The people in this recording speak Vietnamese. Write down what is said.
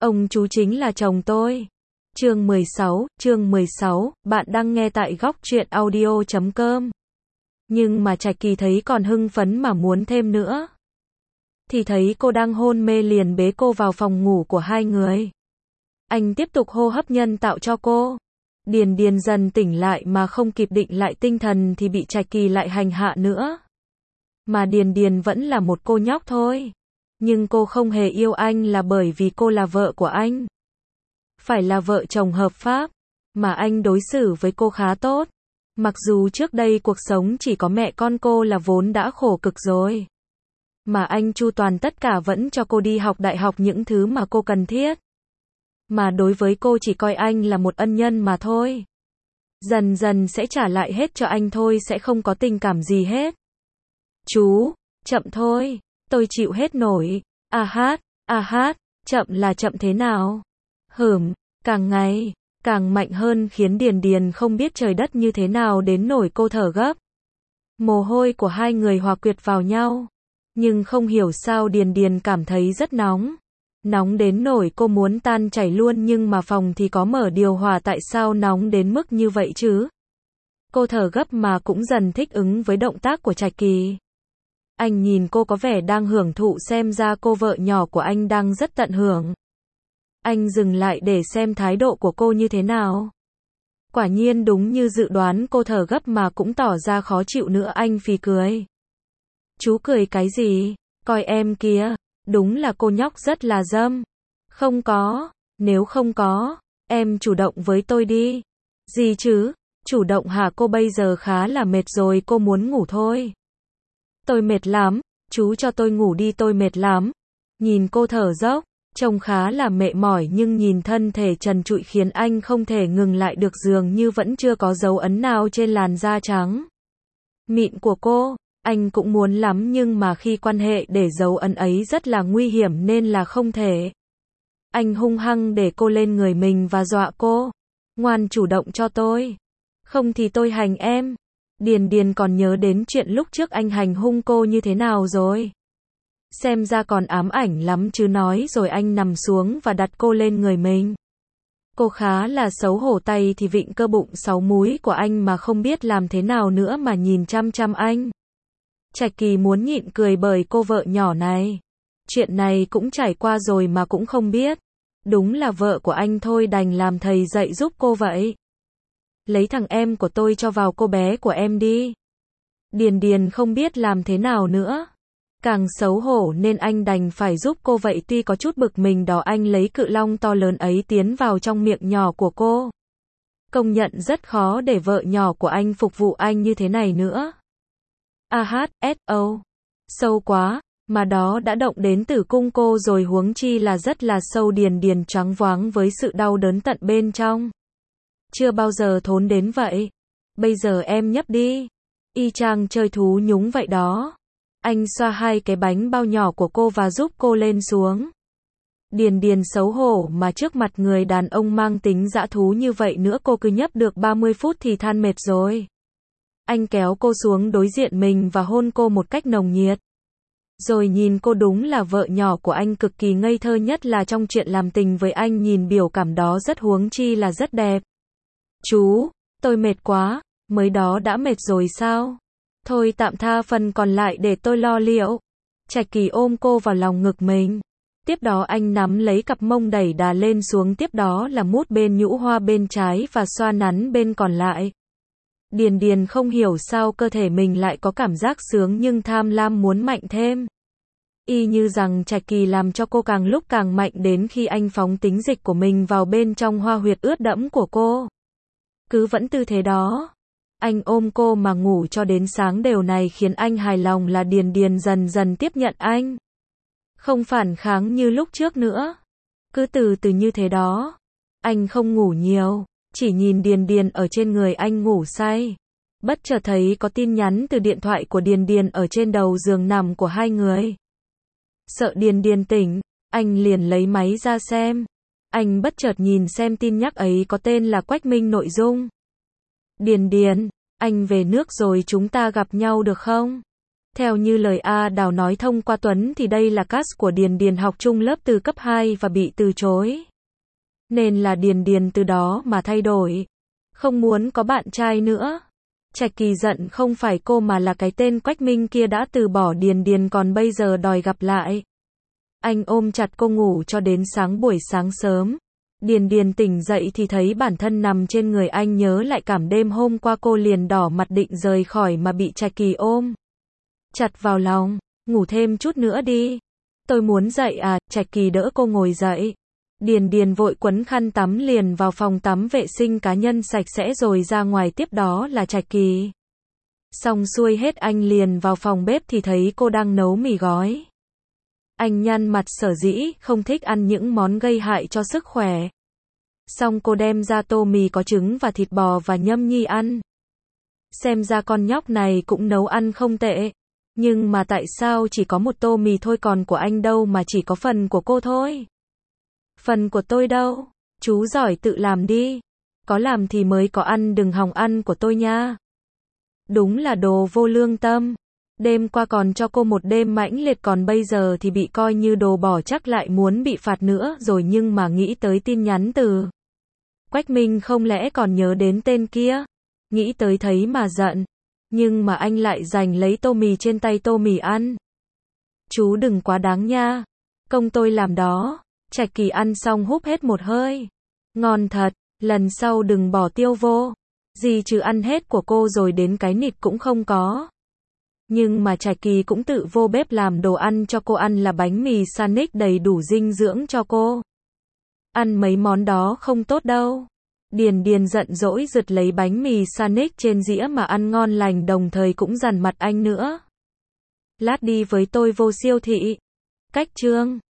Ông chú chính là chồng tôi. Chương 16, bạn đang nghe tại góc truyện audio.com. Nhưng mà Trạch Kỳ thấy còn hưng phấn mà muốn thêm nữa. Thì thấy cô đang hôn mê liền bế cô vào phòng ngủ của hai người. Anh tiếp tục hô hấp nhân tạo cho cô. Điền Điền dần tỉnh lại mà không kịp định lại tinh thần thì bị Trạch Kỳ lại hành hạ nữa. Mà Điền Điền vẫn là một cô nhóc thôi. Nhưng cô không hề yêu anh là bởi vì cô là vợ của anh. Phải là vợ chồng hợp pháp. Mà anh đối xử với cô khá tốt. Mặc dù trước đây cuộc sống chỉ có mẹ con cô là vốn đã khổ cực rồi. Mà anh chu toàn tất cả vẫn cho cô đi học đại học những thứ mà cô cần thiết. Mà đối với cô chỉ coi anh là một ân nhân mà thôi. Dần dần sẽ trả lại hết cho anh thôi, sẽ không có tình cảm gì hết. Chú, chậm thôi, tôi chịu hết nổi. Hát, chậm là chậm thế nào? Càng ngày, càng mạnh hơn khiến Điền Điền không biết trời đất như thế nào đến nổi cô thở gấp. Mồ hôi của hai người hòa quyệt vào nhau. Nhưng không hiểu sao Điền Điền cảm thấy rất nóng. Nóng đến nổi cô muốn tan chảy luôn, nhưng mà phòng thì có mở điều hòa, tại sao nóng đến mức như vậy chứ? Cô thở gấp mà cũng dần thích ứng với động tác của Trạch Kỳ. Anh nhìn cô có vẻ đang hưởng thụ, xem ra cô vợ nhỏ của anh đang rất tận hưởng. Anh dừng lại để xem thái độ của cô như thế nào. Quả nhiên đúng như dự đoán, cô thở gấp mà cũng tỏ ra khó chịu nữa. Anh phì cười. Chú cười cái gì? Coi em kìa, đúng là cô nhóc rất là dâm. Không có, nếu không có, em chủ động với tôi đi. Gì chứ? Chủ động hả? Cô bây giờ khá là mệt rồi, cô muốn ngủ thôi. Tôi mệt lắm, chú cho tôi ngủ đi, tôi mệt lắm. Nhìn cô thở dốc, trông khá là mệt mỏi, nhưng nhìn thân thể trần trụi khiến anh không thể ngừng lại được, dường như vẫn chưa có dấu ấn nào trên làn da trắng mịn của cô. Anh cũng muốn lắm, nhưng mà khi quan hệ để dấu ấn ấy rất là nguy hiểm nên là không thể. Anh hung hăng để cô lên người mình và dọa cô. Ngoan chủ động cho tôi. Không thì tôi hành em. Điền Điền còn nhớ đến chuyện lúc trước anh hành hung cô như thế nào rồi. Xem ra còn ám ảnh lắm chứ, nói rồi anh nằm xuống và đặt cô lên người mình. Cô khá là xấu hổ, tay thì vịn cơ bụng 6 múi của anh mà không biết làm thế nào nữa mà nhìn chăm chăm anh. Trạch Kỳ muốn nhịn cười bởi cô vợ nhỏ này. Chuyện này cũng trải qua rồi mà cũng không biết. Đúng là vợ của anh thôi, đành làm thầy dạy giúp cô vậy. Lấy thằng em của tôi cho vào cô bé của em đi. Điền Điền không biết làm thế nào nữa. Càng xấu hổ nên anh đành phải giúp cô vậy. Tuy có chút bực mình đó, anh lấy cự long to lớn ấy tiến vào trong miệng nhỏ của cô. Công nhận rất khó để vợ nhỏ của anh phục vụ anh như thế này nữa. Sâu quá, mà đó đã động đến tử cung cô rồi, huống chi là rất là sâu. Điền Điền choáng váng với sự đau đớn tận bên trong. Chưa bao giờ thốn đến vậy. Bây giờ em nhấp đi. Y chang chơi thú nhúng vậy đó. Anh xoa hai cái bánh bao nhỏ của cô và giúp cô lên xuống. Điền Điền xấu hổ mà trước mặt người đàn ông mang tính dã thú như vậy nữa, cô cứ nhấp được 30 phút thì than mệt rồi. Anh kéo cô xuống đối diện mình và hôn cô một cách nồng nhiệt. Rồi nhìn cô, đúng là vợ nhỏ của anh cực kỳ ngây thơ, nhất là trong chuyện làm tình với anh, nhìn biểu cảm đó rất, huống chi là rất đẹp. Chú, tôi mệt quá, mới đó đã mệt rồi sao? Thôi tạm tha, phần còn lại để tôi lo liệu. Trạch Kỳ ôm cô vào lòng ngực mình. Tiếp đó anh nắm lấy cặp mông đẩy đà lên xuống, tiếp đó là mút bên nhũ hoa bên trái và xoa nắn bên còn lại. Điền Điền không hiểu sao cơ thể mình lại có cảm giác sướng nhưng tham lam muốn mạnh thêm. Y như rằng Trạch Kỳ làm cho cô càng lúc càng mạnh, đến khi anh phóng tính dịch của mình vào bên trong hoa huyệt ướt đẫm của cô. Cứ vẫn tư thế đó. Anh ôm cô mà ngủ cho đến sáng. Điều này khiến anh hài lòng là Điền Điền dần dần tiếp nhận anh. Không phản kháng như lúc trước nữa. Cứ từ từ như thế đó. Anh không ngủ nhiều. Chỉ nhìn Điền Điền ở trên người anh ngủ say. Bất chợt thấy có tin nhắn từ điện thoại của Điền Điền ở trên đầu giường nằm của hai người. Sợ Điền Điền tỉnh, anh liền lấy máy ra xem. Anh bất chợt nhìn xem tin nhắc ấy có tên là Quách Minh, nội dung: Điền Điền, anh về nước rồi, chúng ta gặp nhau được không? Theo như lời A Đào nói thông qua Tuấn thì đây là cast của Điền Điền học chung lớp từ cấp 2 và bị từ chối. Nên là Điền Điền từ đó mà thay đổi. Không muốn có bạn trai nữa. Trạch Kỳ giận không phải cô mà là cái tên Quách Minh kia đã từ bỏ Điền Điền còn bây giờ đòi gặp lại. Anh ôm chặt cô ngủ cho đến buổi sáng sớm. Điền Điền tỉnh dậy thì thấy bản thân nằm trên người anh, nhớ lại cảm đêm hôm qua cô liền đỏ mặt định rời khỏi mà bị Trạch Kỳ ôm chặt vào lòng. Ngủ thêm chút nữa đi. Tôi muốn dậy à, Trạch Kỳ đỡ cô ngồi dậy. Điền Điền vội quấn khăn tắm liền vào phòng tắm vệ sinh cá nhân sạch sẽ rồi ra ngoài, tiếp đó là Trạch Kỳ. Xong xuôi hết anh liền vào phòng bếp thì thấy cô đang nấu mì gói. Anh nhăn mặt, sở dĩ không thích ăn những món gây hại cho sức khỏe. Xong cô đem ra tô mì có trứng và thịt bò và nhâm nhi ăn. Xem ra con nhóc này cũng nấu ăn không tệ. Nhưng mà tại sao chỉ có một tô mì thôi, còn của anh đâu mà chỉ có phần của cô thôi? Phần của tôi đâu? Chú giỏi tự làm đi. Có làm thì mới có ăn, đừng hòng ăn của tôi nha. Đúng là đồ vô lương tâm. Đêm qua còn cho cô một đêm mãnh liệt, còn bây giờ thì bị coi như đồ bỏ, chắc lại muốn bị phạt nữa rồi. Nhưng mà nghĩ tới tin nhắn từ Quách Minh, không lẽ còn nhớ đến tên kia? Nghĩ tới thấy mà giận. Nhưng mà anh lại giành lấy tô mì trên tay tô mì ăn. Chú đừng quá đáng nha. Công tôi làm đó. Trạch Kỳ ăn xong húp hết một hơi. Ngon thật, lần sau đừng bỏ tiêu vô. Gì chứ ăn hết của cô rồi đến cái nịt cũng không có. Nhưng mà Trạch Kỳ cũng tự vô bếp làm đồ ăn cho cô ăn, là bánh mì sandwich đầy đủ dinh dưỡng cho cô. Ăn mấy món đó không tốt đâu. Điền Điền giận dỗi giật lấy bánh mì sandwich trên dĩa mà ăn ngon lành, đồng thời cũng dằn mặt anh nữa. Lát đi với tôi vô siêu thị. Cách Trương